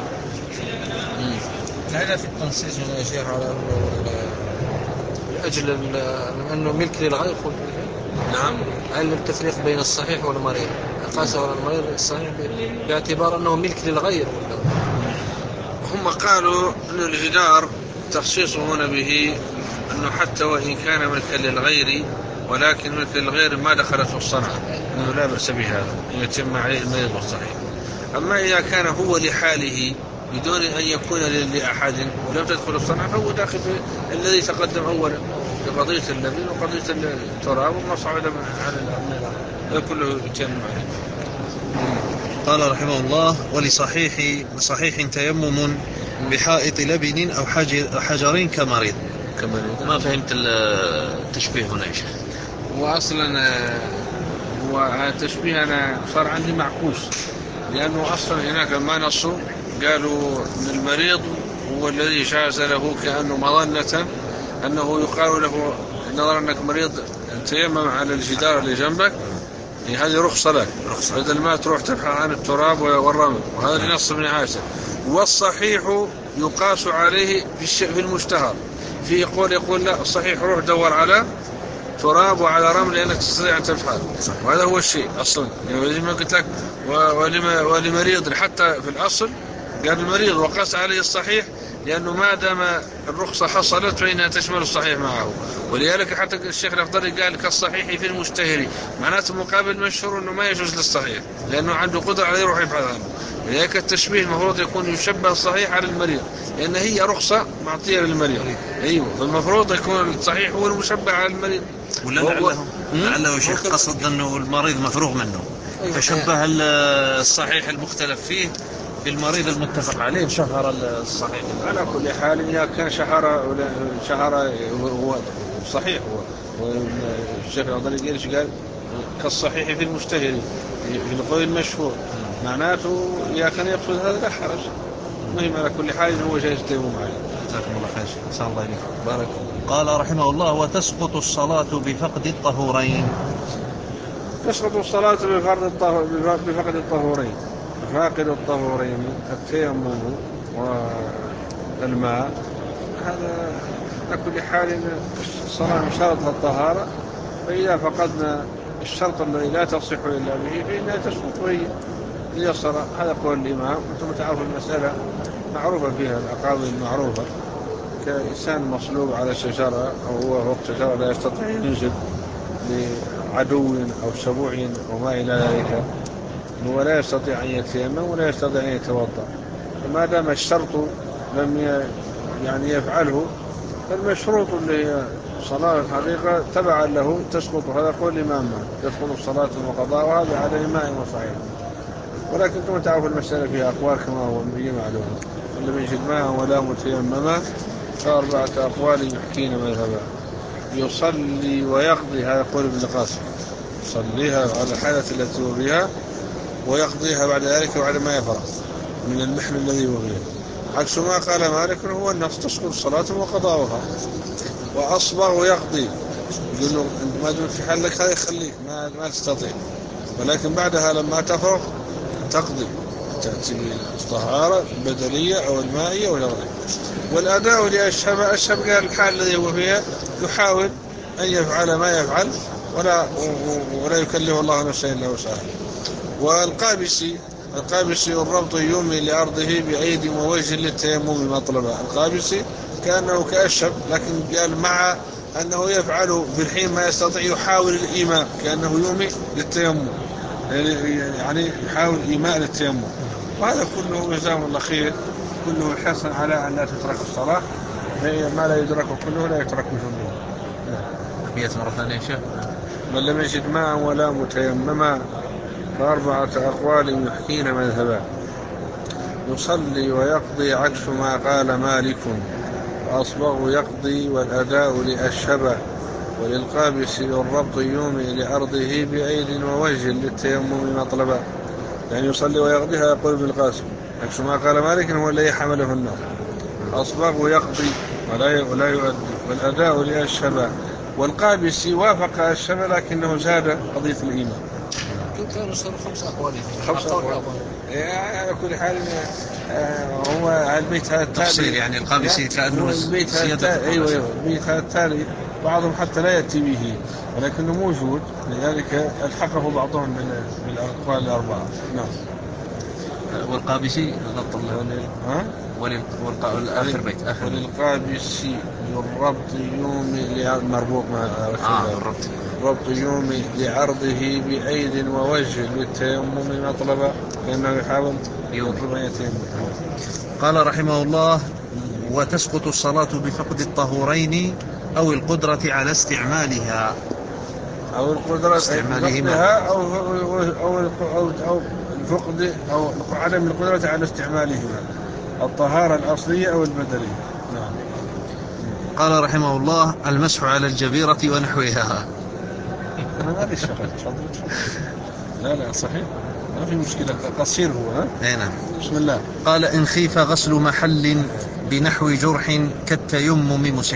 هذا في التنصيص يا شيخ على أنه لأجل أنه ملك للغير. نعم. علم التفريق بين الصحيح والمريض قاسه على المريض الصحيح باعتبار أنه ملك للغير. هم قالوا أن الجدار تخصيصه هنا به أنه حتى وإن كان ملكا للغير ولكن ملك للغير ما دخلته الصنعة أنه لا بأس بهذا يتم عليه المريض والصحيح. أما إذا كان هو لحاله بدون أن يكون لأحد ولم تدخل الصنعة فهو داخل الذي تقدم أولا بقضية اللبن وقضية التراب وما صعد على الأرض هذا كله يتم عليه. قال رحمه الله: ولصحيح صحيح تيمم بحائط لبن أو حجر كمريض. كمريض ما فهمت التشبيه هنا يا شيخ. وأصلا هو التشبيه أنا صار عندي معكوس لأنه أصلا هناك ما نصوا قالوا أن المريض هو الذي جاز له كأنه مظنة أنه يقال له نظرا أنك مريض تيمم على الجدار اللي جنبك هذه رخصة لك بدل ما تروح تبحث عن التراب والرمل وهذا اللي نص ابن عاشر. والصحيح يقاس عليه في المشتهر في يقول يقول لا الصحيح روح دور على تراب وعلى رمل لأنك تستطيع أن تفعل وهذا هو الشيء أصلا يعني زي ما قلت لك ولمريض حتى في الأصل قال المريض وقاس عليه الصحيح لأنه ما دام الرخصة حصلت فإنها تشمل الصحيح معه. ولذلك حتى الشيخ الأخضري قال كالصحيح في المشتهر، معناته مقابل مشهور أنه ما يجوز للصحيح لأنه عنده قدرة على يروح يبحث عنه. لذلك التشبيه المفروض يكون يشبه الصحيح على المريض، لأن هي رخصة معطية للمريض. أيوة، فالمفروض يكون الصحيح هو المشبه على المريض. ولا لعله لعله يا شيخ قصد أنه المريض مفروغ منه، فشبه الصحيح المختلف فيه بالمريض المتفق عليه شهر الصحيح. على كل حال إذا كان شهر شهر هو صحيح، هو الشيخ الأخضري قال قال كالصحيح في المشتهر في القول المشهور، معناته إذا كان يقصد هذا لا حرج. المهم على كل حال هو جايز تيمم عليه. جزاكم الله خير. إن شاء الله إليك. بارك. قال رحمه الله: وتسقط الصلاة بفقد الطهورين. تسقط الصلاة بفقد الطهور بفقد الطهورين. فاقد الطهورين التيمم والماء، هذا على كل حال الصلاة من شرطها الطهارة، فإذا فقدنا الشرط الذي لا تصح إلا به فإنها تسقط وهي هي الصلاة. هذا قول الإمام. أنتم تعرفوا المسألة معروفة فيها الأقاويل المعروفة، كإنسان مصلوب على شجرة أو هو فوق شجرة لا يستطيع أن ينزل لعدو أو سبوع أو ما إلى ذلك، هو لا يستطيع أن يتيمم ولا يستطيع أن يتوضأ، فما دام الشرط لم يعني يفعله فالمشروط اللي هي صلاة الحقيقة تبعا له تسقط. هذا قول الإمام تسقط الصلاة وقضاء، وهذا على إمام وصحيح. ولكن كما تعرفوا المسألة فيها أقوال كما هو معلوم. لم يجد ماء ولا متيمما فأربعة أقوال يحكين مذهبا. يصلي ويقضي، هذا قول ابن القاسم، يصليها على الحالة التي هو بها ويقضيها بعد ذلك بعد ما يفرغ من المحن الذي هو فيه. عكس ما قال مالك هو النص تسقط الصلاة وقضاؤها. وأصبغ يقضي، يقول له ما دمت في حالك هذا يخليك ما ما تستطيع، ولكن بعدها لما تفرغ تقضي، تأتي بالطهارة البدنية أو المائية ولا غير. والأداء لأشهب أشهب قال الحال الذي هو فيها يحاول أن يفعل ما يفعل ولا ولا يكلف الله نفسا إلا وسعها. والقابسي القابسي الربط يومي لأرضه بأيد ووجه للتيمم مطلبا. القابسي كأنه كأشهب، لكن قال مع أنه يفعل في الحين ما يستطيع يحاول الإيماء، كأنه يومي للتيمم، يعني يحاول إيماء للتيمم. وهذا كله جزاهم الله خير، كله حرصا على أن لا تترك الصلاة، ما لا يدرك كله لا يترك كله. أبيت مرة ثانية يا شيخ. من لم يجد ماء ولا متيمما فأربعة أقوال يحكين مذهبا. يصلي ويقضي عكس ما قال مالك، وأصبغ يقضي والأداء لأشهب. وللقابس الربط يومي لأرضه بأيد ووجه للتيمم مطلبا. يعني يصلي ويقضيها يقول ابن القاسم عكس ما قال مالك هو الذي حمله النار. أصبغ يقضي ولا ولا يؤدي، والأداء لأشهب. والقابس وافق أشهب لكنه زاد قضية الإيمان. كانوا صاروا خمس أقوال خمس أقوال. على كل حال هو البيت هذا تفصيل، يعني القابسي كأنه زيادة. أيوة أيوة البيت هذا التالي بعضهم حتى لا يأتي به ولكنه موجود، لذلك الحقه بعضهم بالأقوال الأربعة. نعم. والقابسي غلط الله. ها؟ والآخر بيت آخر. وللقابسي بالربط يومي مربوط مع آه الربط ربط يومي لعرضه بأيد ووجه للتيمم مطلبا، لأنه يحاول يطلب أن يتيمم. قال رحمه الله: وتسقط الصلاة بفقد الطهورين أو القدرة على استعمالها أو القدرة استعمالهما أو أو أو أو أو الفقد أو عدم القدرة على استعمالهما، الطهارة الأصلية أو البدنية. نعم. قال رحمه الله: المسح على الجبيرة ونحوها. ما في شغل. لا لا صحيح ما في مشكلة، قصير هو. ها نعم. بسم الله. قال: إن خيف غسل محل بنحو جرح كالتيمم مسح.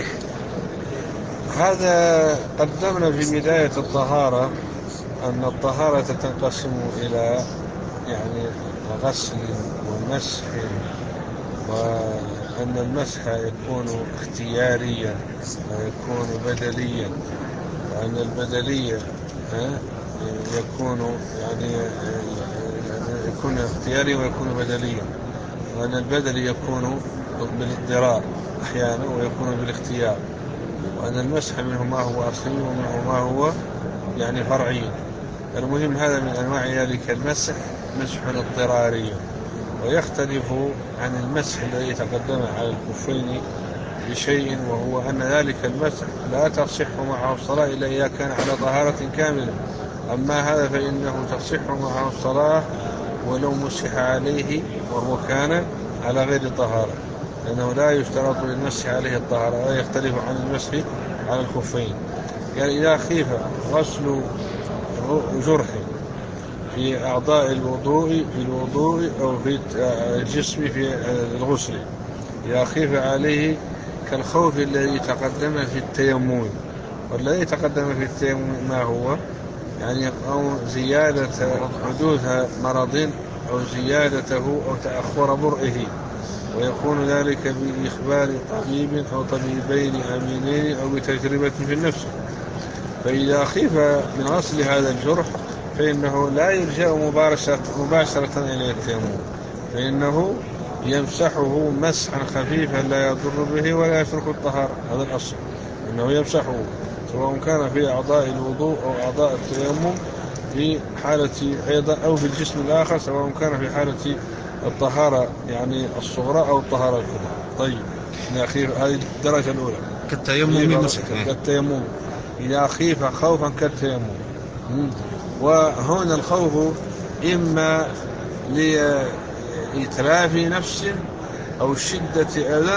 هذا قدمنا في بداية الطهارة أن الطهارة تنقسم إلى يعني غسل ومسح، وأن المسح يكون اختياريا ويكون بدليا، وأن البدلية يكون يعني يكون اختياري ويكون بدليا، وأن البدل يكون بالاضطرار أحيانا ويكون بالاختيار، وأن المسح منه ما هو أصلي ومنه ما هو يعني فرعي. المهم هذا من أنواع ذلك المسح مسح اضطراري، ويختلف عن المسح الذي تقدم على الكفين بشيء، وهو أن ذلك المسح لا تصح معه الصلاة إلا إذا كان على طهارة كاملة. أما هذا فإنه تصح معه الصلاة ولو مسح عليه وهو كان على غير طهارة، لأنه لا يشترط للمسح عليه الطهارة، لا يختلف عن المسح على الكفين. يعني إذا خيف غسل جرح في أعضاء الوضوء في الوضوء أو في الجسم في الغسل، إذا خيف عليه كالخوف الذي تقدم في التيمم. والذي تقدم في التيمم ما هو؟ يعني أو زيادة حدوث مرض أو زيادته أو تأخر برئه، ويكون ذلك بإخبار طبيب أو طبيبين أمينين أو بتجربة في النفس. فإذا خيف من غسل هذا الجرح فإنه لا يلجأ مباشرة, مباشرة إلى التيمم، فإنه يمسحه مسحا خفيفا لا يضر به ولا يترك الطهارة. هذا الأصل، إنه يمسحه سواء كان في أعضاء الوضوء أو أعضاء التيمم في حالة أيضا أو في الجسم الآخر، سواء كان في حالة الطهارة يعني الصغرى أو الطهارة الكبرى. طيب يا أخي هذه الدرجة الأولى كالتيمم مسح كالتيمم إذا خيف خوفا كالتيمم. وهنا الخوف إما لإتلاف نفس أو شدة أذى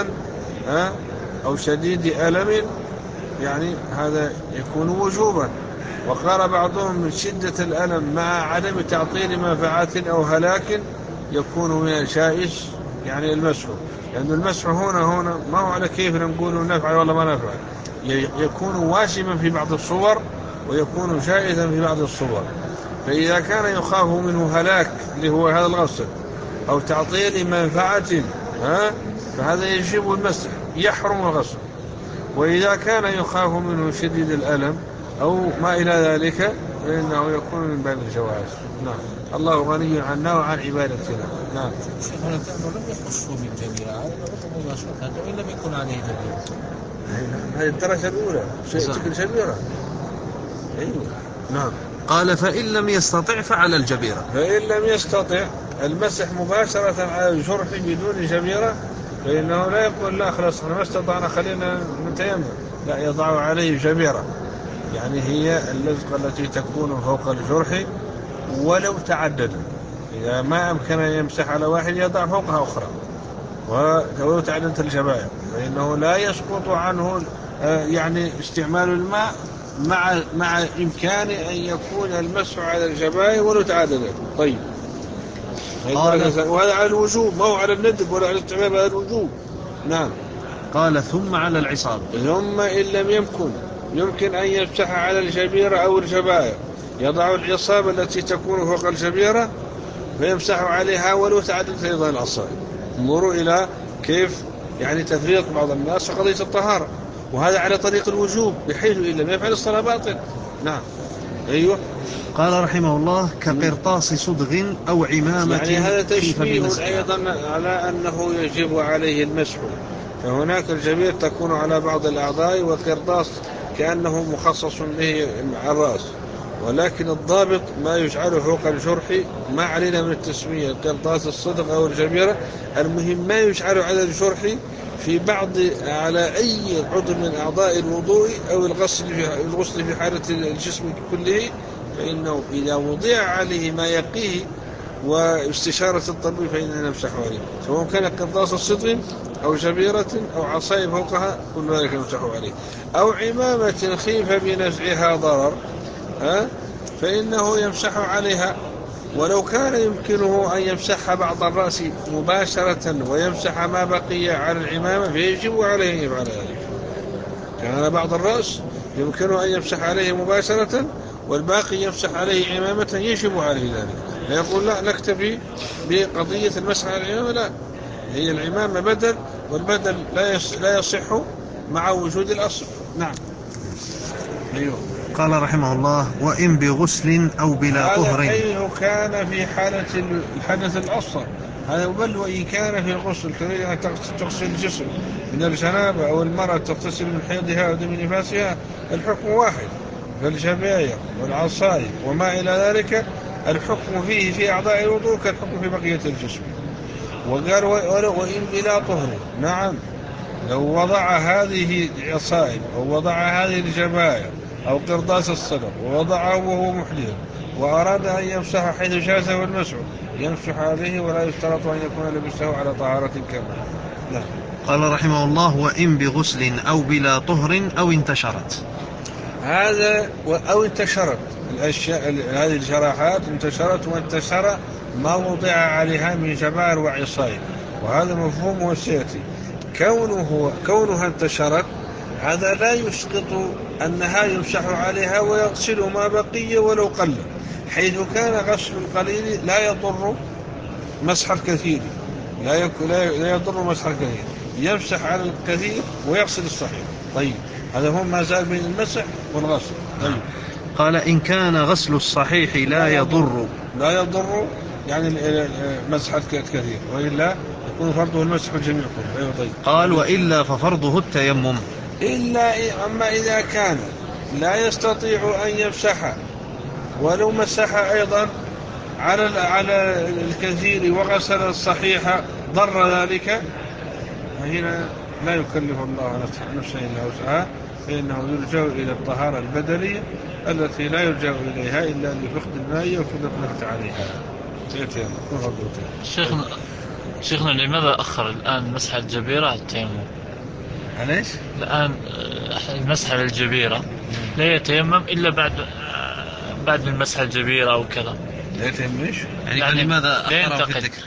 أو شديد ألم، يعني هذا يكون وجوبا. وقال بعضهم من شدة الألم مع عدم تعطيل منفعة أو هلاك يكون من الجائز يعني المسح، لأن المسح هنا هنا ما هو على كيف نقول نفعل ولا ما نفعل، يكون واجبا في بعض الصور ويكون جائزا في بعض الصور. فإذا كان يخاف منه هلاك اللي هو هذا الغسل أو تعطيل منفعة ها فهذا يجب المسح، يحرم الغسل. وإذا كان يخاف منه شديد الألم أو ما إلى ذلك فإنه يكون من باب الجواز. نعم، الله غني عنا وعن عبادتنا. نعم. شيخنا كأنه لم يخصه بالجبيرة، على العضو مباشرة وإن لم يكن عليه جبيرة. هذه الدرجة الأولى شيء الجبيرة. أيوة. نعم. قال فإن لم يستطع فعلى الجبيرة. فإن لم يستطع المسح مباشرة على الجرح بدون جبيرة فإنه لا يقول لا خلاص احنا ما استطعنا خلينا نتيمم، لا، يضع عليه جبيرة، يعني هي اللزقة التي تكون فوق الجرح ولو تعدد. إذا ما أمكن أن يمسح على واحد يضع فوقها أخرى، ولو تعددت الجبائر فإنه لا يسقط عنه يعني استعمال الماء مع مع إمكان أن يكون المسح على الجبائر ولو تعددت. طيب، وهذا على الوجوب ما هو على الندب ولا على الاستعمال، على الوجوب. نعم. قال ثم على العصابة. ثم إن لم يمكن يمكن أن يمسح على الجبيرة أو الجبائر، يضع العصابة التي تكون فوق الجبيرة فيمسح عليها ولو تعددت أيضا الأصابع. انظروا إلى كيف يعني تفريط بعض الناس في قضية الطهارة، وهذا على طريق الوجوب بحيث إن لم يفعل الصلاة باطل. نعم. أيوه. قال رحمه الله كقرطاس صدغ أو عمامة. يعني هذا تشبيه أيضا على أنه يجب عليه المسح. فهناك الجبير تكون على بعض الأعضاء والقرطاس كأنه مخصص به مع الرأس، ولكن الضابط ما يجعله فوق الجرح. ما علينا من التسمية القرطاس الصدغ أو الجبيرة، المهم ما يجعله على الجرح في بعض على أي عضو من أعضاء الوضوء أو الغسل في الغسل في حالة الجسم كله، فإنه إذا وضع عليه ما يقيه واستشارة الطبيب فإننا نمسح عليه، سواء كان قرطاس الصدغ أو جبيرة أو عصاية فوقها كل ذلك نمسح عليه، أو عمامة خيف بنزعها ضرر ها فإنه يمسح عليها. ولو كان يمكنه أن يمسح بعض الرأس مباشرة ويمسح ما بقي على العمامة فيجب عليه أن يفعل ذلك. كان بعض الرأس يمكنه أن يمسح عليه مباشرة والباقي يمسح عليه عمامة يجب عليه ذلك، لا يقول لا نكتفي بقضية المسح على العمامة، لا، هي العمامة بدل، والبدل لا يصح مع وجود الأصل. نعم. أيوه. قال رحمه الله وإن بغسل أو بلا طهر. هذا حيث كان في حالة الحدث الأصغر، هذا بل وإن كان في الغسل تريد أن تغسل الجسم من الجنابة أو المرأة تغتسل من حيضها أو دم نفاسها الحكم واحد. فالجباير والعصائب وما إلى ذلك الحكم فيه في أعضاء الوضوء كالحكم في بقية الجسم. وقال وإن بلا طهر، نعم لو وضع هذه العصائب أو وضع هذه الجباير أو قرطاس الصدر ووضعه وهو محدث وأراد أن يمسح حيث جازه المسح يمسح عليه ولا يشترط أن يكون لبسه على طهارة كاملة. نعم. قال رحمه الله: وإن بغسل أو بلا طهر أو انتشرت. هذا أو انتشرت الأشياء، هذه الجراحات انتشرت وانتشر ما وضع عليها من جبائر وعصائب، وهذا مفهوم وسيأتي. كونه كونها انتشرت هذا لا يسقط أنها يمسح عليها ويغسل ما بقي ولو قل، حيث كان غسل القليل لا يضر مسح الكثير، لا, يك... لا يضر مسح الكثير، يمسح على الكثير ويغسل الصحيح. طيب هذا هو ما زال بين المسح والغسل. طيب قال: إن كان غسل الصحيح لا يضر لا يضر يعني مسح الكثير، وإلا يكون فرضه المسح الجميع كله. أيوة. طيب قال: وإلا ففرضه التيمم. إلا أما إذا كان لا يستطيع أن يمسح ولو مسح أيضا على على الكثير وغسل الصحيح ضر ذلك، فهنا لا يكلف الله نفسا إلا وسعها، فإنه يرجع إلى الطهارة البدنية التي لا يرجع إليها إلا لفقد الماء وكل نقمت عليها. شيخنا شيخنا لماذا أخر الآن مسح الجبيرة على التيمم؟ ليش؟ الآن المسح على الجبيرة لا يتيمم إلا بعد بعد المسح الجبيرة أو كذا. لا يتيمم إيش؟ يعني, يعني لماذا أخره في الذكر؟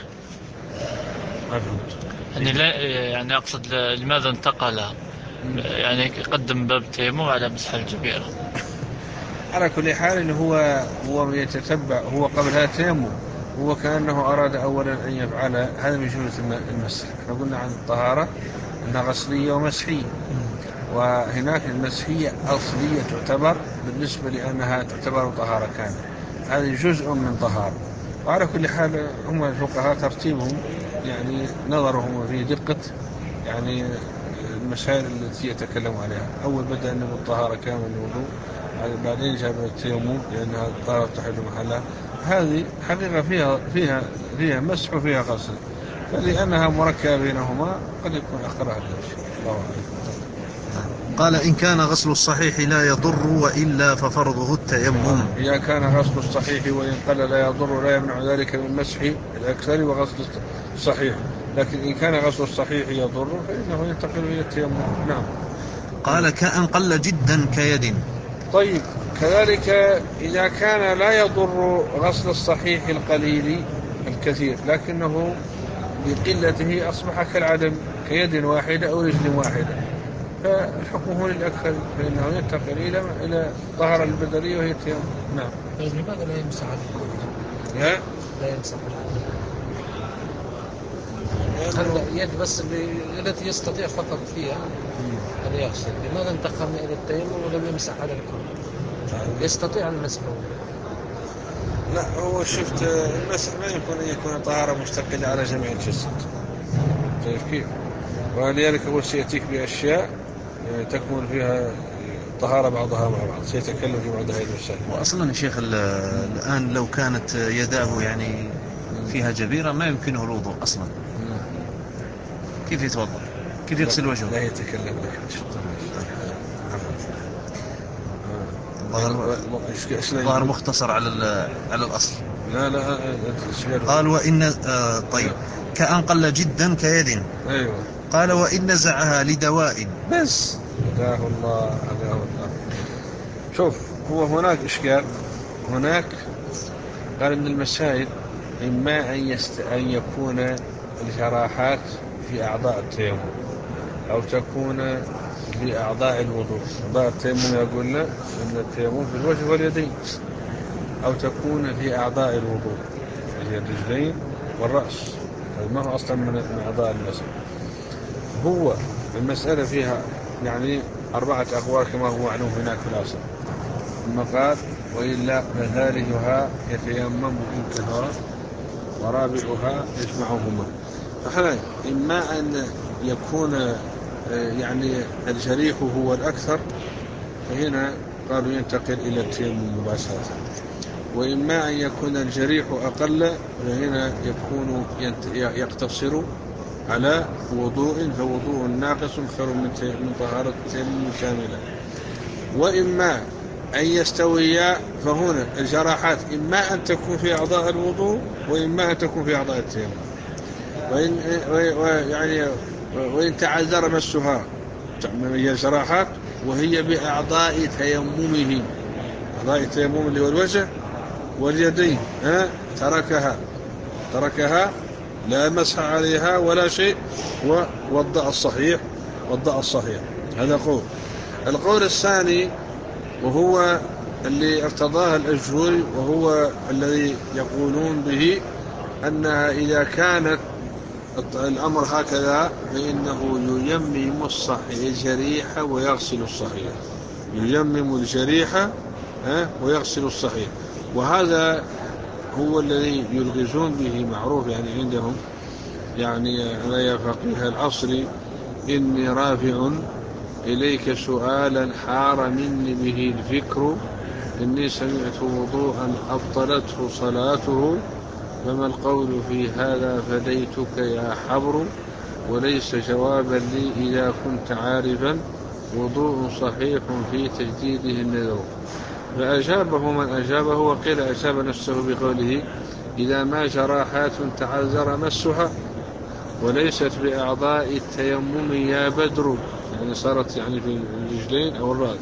يعني لا يعني أقصد لماذا انتقل يعني قدم باب التيمم على مسح الجبيرة؟ على كل حال هو هو يتتبع، هو قبل هذا التيمم هو كأنه أراد أولا أن يفعل هذا من جملة المسح. احنا قلنا عن الطهارة أنها غسلية ومسحية، وهناك المسحية أصلية تعتبر بالنسبة لأنها تعتبر طهارة كاملة، هذا جزء من طهارة. وعلى كل حال هم الفقهاء ترتيبهم يعني نظرهم في دقة يعني المسائل التي يتكلم عليها. أول بدأ أنه الطهارة كامل الوضوء، بعدين جاب التيمم لأنها الطهارة تحل محلها. هذه حقيقة فيها فيها فيها مسح وفيها غسل، فلأنها مركبة بينهما قد يكون أخرها الشيء. الله أعلم. قال: إن كان غسل الصحيح لا يضر وإلا ففرضه التيمم. إذا كان غسل الصحيح وإن قل لا يضر لا يمنع ذلك من مسح الأكثر وغسل الصحيح، لكن إن كان غسل الصحيح يضر فإنه ينتقل إلى التيمم. نعم. قال: كأن قل جدا كيد. طيب كذلك إذا كان لا يضر غسل الصحيح القليل الكثير لكنه بقلته أصبح كالعدم كيد واحدة أو رجل واحدة، فالحكم للأكثر، فإنه ينتقل إلى إلى الطهارة البدنية وهي التيمم. نعم. لماذا لا يمسح على لا لا يمسح على اليد بس التي يستطيع فقط فيها أن يغسل؟ لماذا انتقلنا إلى التيمم ولم يمسح على الكل؟ يستطيع المسح. لا هو شفت المسح ما يكون أن يكون طهارة مستقلة على جميع الجسد، كيف؟ ولذلك هو سيأتيك بأشياء تكمن فيها طهارة بعضها مع بعض، سيتكلم في بعض هذه المسائل. وأصلا يا شيخ الآن لو كانت يداه يعني فيها جبيرة ما يمكنه الوضوء أصلا، كيف يتوضأ؟ كيف يغسل وجهه؟ لا يتكلم لك. ظهر مختصر على على الأصل. لا لا قال: وإن آه طيب كأن قل جدا كيد. أيوة. قال: وإن نزعها لدواء بس. هداه الله هداه الله. شوف هو هناك إشكال، هناك قال من المسائل إما أن, يست... أن يكون الجراحات في أعضاء التيمم أو تكون في أعضاء الوضوء. أعضاء التيمم يقولنا أن التيمم في الوجه واليدين، أو تكون في أعضاء الوضوء هي الرجلين والرأس، ما هو أصلا من أعضاء المسح. هو المسألة فيها يعني أربعة أقوال كما هو معلوم هناك في الأصل. ثم قال: وإلا فثالثها يتيمم إن كثر ورابعها يجمعهما. فهنا إما أن يكون يعني الجريح هو الأكثر فهنا قالوا ينتقل إلى التيمم مباشرة، وإما أن يكون الجريح أقل فهنا يكون يقتصر على وضوء، فوضوء ناقص خير من طهارة التيمم كاملة. وإما أن يستويا فهنا الجراحات إما أن تكون في أعضاء الوضوء وإما أن تكون في أعضاء التيمم، وإن, يعني وإن تعذر مسها هي الجراحات وهي بأعضاء تيممه، أعضاء التيمم اللي هو الوجه واليدين ها تركها تركها لا مسح عليها ولا شيء، ووضع الصحيح وضع الصحيح. هذا قول. القول الثاني وهو اللي ارتضاه الأجهري وهو الذي يقولون به أنها إذا كانت الأمر هكذا فإنه ييمم الصحيح الجريح ويغسل الصحيح، ييمم الجريح ويغسل الصحيح. وهذا هو الذي يلغزون به، معروف يعني عندهم، يعني أنا يا فقيه العصر إني رافع إليك سؤالا حار مني به الفكر، إني سمعت وضوءا أبطلته صلاته، فما القول في هذا فديتك يا حبر، وليس جوابا لي إذا كنت عارفا وضوء صحيح في تجديده النذر. فأجابه من أجابه، وقيل أجاب نفسه بقوله إذا ما جراحات تعذر مسها وليست بأعضاء التيمم يا بدر، يعني صارت يعني في الرجلين أو الرأس،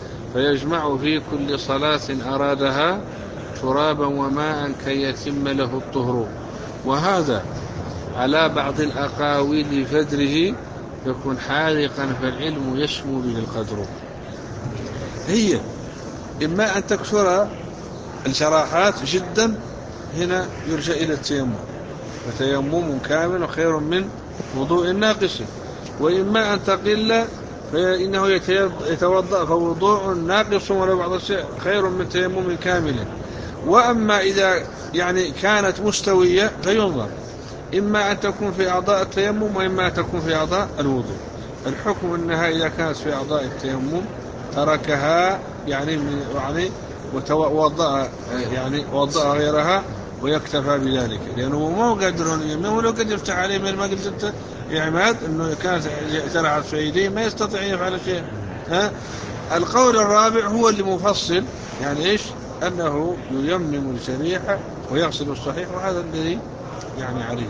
فيجمع في كل صلاة أرادها ترابا وماء كي يتم له الطهر. وهذا على بعض الأقاويل فدره يكون حاذقا فالعلم يشمو به القدر. هي إما أن تكثر الجراحات جدا هنا يرجع إلى التيمم، فتيمم كامل خير من وضوء ناقص، وإما أن تقل فإنه يتوضأ فوضوء ناقص ولا بعض الشيء خير من تيمم كامل. وأما إذا يعني كانت مستوية فينظر إما أن تكون في أعضاء التيمم وإما أن تكون في أعضاء الوضوء. الحكم أنها إذا كانت في أعضاء التيمم تركها يعني يعني وتوضأ يعني وضأ غيرها ويكتفى بذلك، لأنه مو قادر يمين ولو قد يفتح عليه من ما قلت إعماد أنه كانت تلعب في يديه ما يستطيع أن يفعل شيء. ها القول الرابع هو اللي مفصل، يعني إيش أنه ييمم الجريح ويغسل الصحيح، وهذا الذي يعني عليه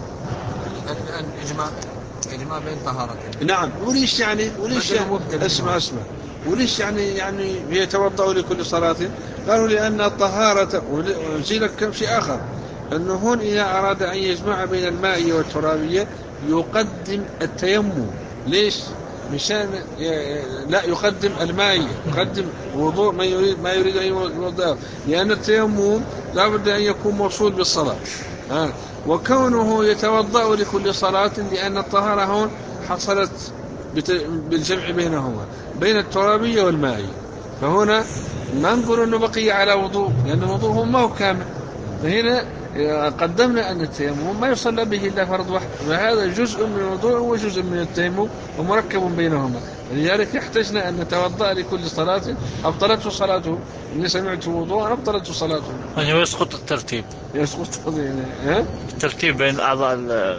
الآن إجماع إجماع بين طهارتين. نعم. وليش يعني وليش يعني اسمع اسمع وليش يعني يعني يتوضأ لكل صلاة؟ قالوا لأن الطهارة، وزي لك كم شيء آخر، أنه هون إذا أراد أن يجمع بين المائية والترابية يقدم التيمم. ليش؟ مشان لا يقدم المائية، يقدم وضوء ما يريد ما يريد أن يوضأه، لأن التيمم لا بد أن يكون موصول بالصلاة. ها وكونه يتوضأ لكل صلاة لأن الطهارة هون حصلت بالجمع بينهما بين الترابية والمائية، فهنا ما نقول أنه بقي على وضوء لأن وضوءه ما هو كامل. فهنا قدمنا أن التيمم ما يصلى به إلا فرض واحد، وهذا جزء من الوضوء وجزء من التيمم ومركب بينهما، لذلك احتجنا أن نتوضأ لكل صلاة أبطلته صلاته. إني سمعت وضوء أبطلته صلاته. يعني يسقط الترتيب يسقط الترتيب بين أعضاء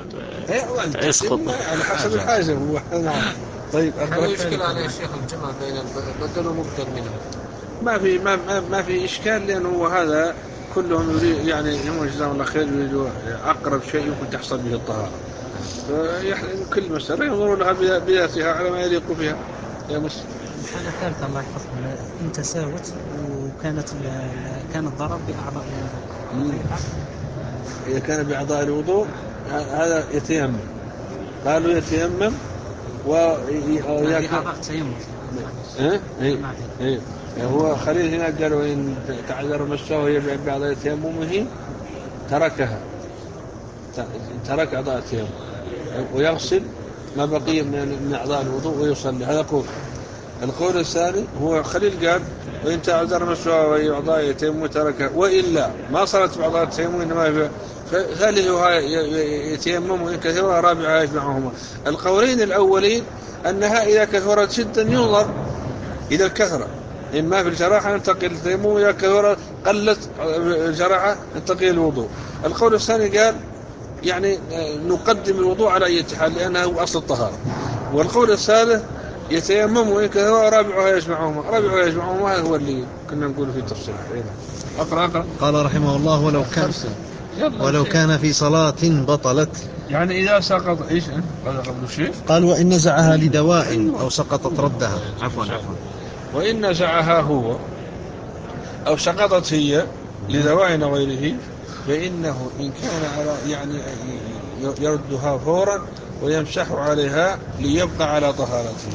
يسقط على حسب الحاجة. نعم. طيب هل يشكل عليه الشيخ الجمع بين البدل ومبدل منه؟ ما في ما ما في إشكال، لأنه هذا كلهم يريد يعني هم جزاهم الله خير يريدوا أقرب شيء يمكن تحصل به الطهارة، كل مسألة ينظروا لها بذاتها على ما يليق فيها. يا مسلم. الحالة الثالثة الله يحفظكم إن تساوت وكانت كان الضرر بأعضاء الوضوء، إذا كان بأعضاء الوضوء هذا يتيمم. قالوا يتيمم و أعضاء التيمم. إيه إيه هو خليل هنا قالوا إن تعذر مسه وهي بأعضاء تيممه تركها، ترك أعضاء التيمم ويغسل ما بقي من أعضاء الوضوء ويصلي. هذا قول. القول الثاني هو خليل قال وإن تعذر مسه وهي بأعضاء التيمم تركها، وإلا ما صارت بأعضاء التيمم إنما في ثالثها يتيمم وإن كثر، رابعها يجمعهما. القولين الأولين أنها إذا كثرت جدا ينظر إلى الكثرة، إما في الجراحة ننتقل التيمم، إذا كثرت قلت الجراحة ننتقل الوضوء. القول الثاني قال يعني نقدم الوضوء على أي حال لأنه أصل الطهارة. والقول الثالث يتيمم وإن كثر، رابعها يجمعهما. رابعها يجمعهما هذا هو اللي كنا نقول في التفسير. أقرأ أقرأ. قال رحمه الله: ولو كان ولو كان في صلاة بطلت، يعني إذا سقط إيش قال قبل شيء، قال: وإن نزعها لدواء أو سقطت ردها. عفوا عفوا وإن نزعها هو أو سقطت هي لدواء غيره، فإنه إن كان على يعني يردها فورا ويمسح عليها ليبقى على طهارته.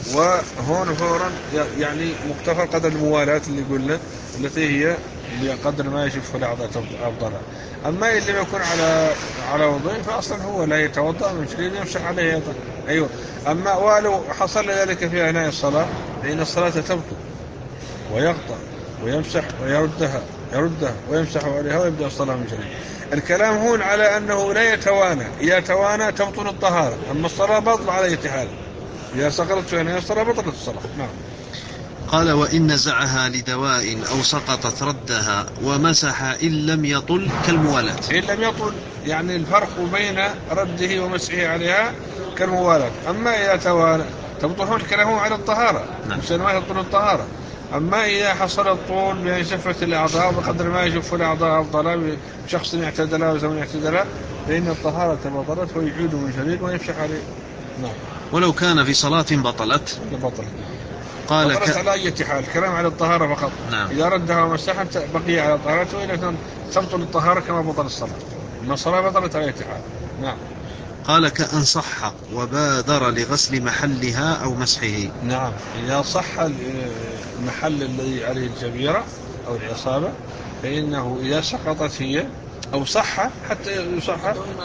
وهون فورا يعني مقتفى قدر الموالاة اللي قلنا التي هي بقدر ما يشوف الأعضاء أفضلها. أما اللي يكون على على وضوء فأصلا هو لا يتوضأ من شديد يمسح عليه. أيوة. أما ولو حصل ذلك في أثناء الصلاة فإن الصلاة تبطل ويقطع ويمسح ويردها يردها ويمسح عليها ويبدأ الصلاة من جديد. الكلام هون على أنه لا يتوانى، إذا توانى تبطل الطهارة، أما الصلاة بطل على أي حال. إذا سقطت في أثناء الصلاة بطلت الصلاة. نعم. قال: وإن نزعها لدواء أو سقطت ردها ومسح إن لم يطل كالموالاة. إن لم يطل يعني الفرق بين رده ومسحه عليها كالموالاة. أما إذا توانى تبطل. هون الكلام على الطهارة، مش ما يبطل الطهارة. أما إذا حصل الطول بأن شفت الأعضاء بقدر ما يشف الأعضاء أفضل بشخص يعتدل وزمن يعتدل، فإن الطهارة بطلت ويعود من جديد ويمسح عليه. نعم. ولو كان في صلاة بطلت بطلت قال ك... على أي حال الكلام على الطهارة فقط. نعم. إذا ردها ومسحت بقي على طهارته، وإذا تبطل الطهارة كما بطل الصلاة، أما الصلاة بطلت على أي حال. نعم. قال: كأن صح وبادر لغسل محلها أو مسحه. نعم. إذا صح المحل الذي عليه الجبيرة أو العصابة فإنه إذا سقطت هي أو صح حتى يصح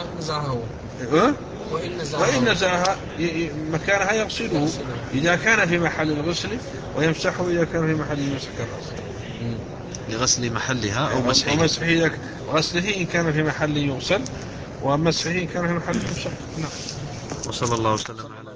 وإن نزعها مكانها يغسله إذا كان في محل الغسل، ويمسحه إذا كان في محل المسح كالرأس لغسل محلها أو مسحه. ومسحه غسله إن كان في محل يغسل، ومسحه إن كان في محل يمسح. نعم. وصلى الله وسلم على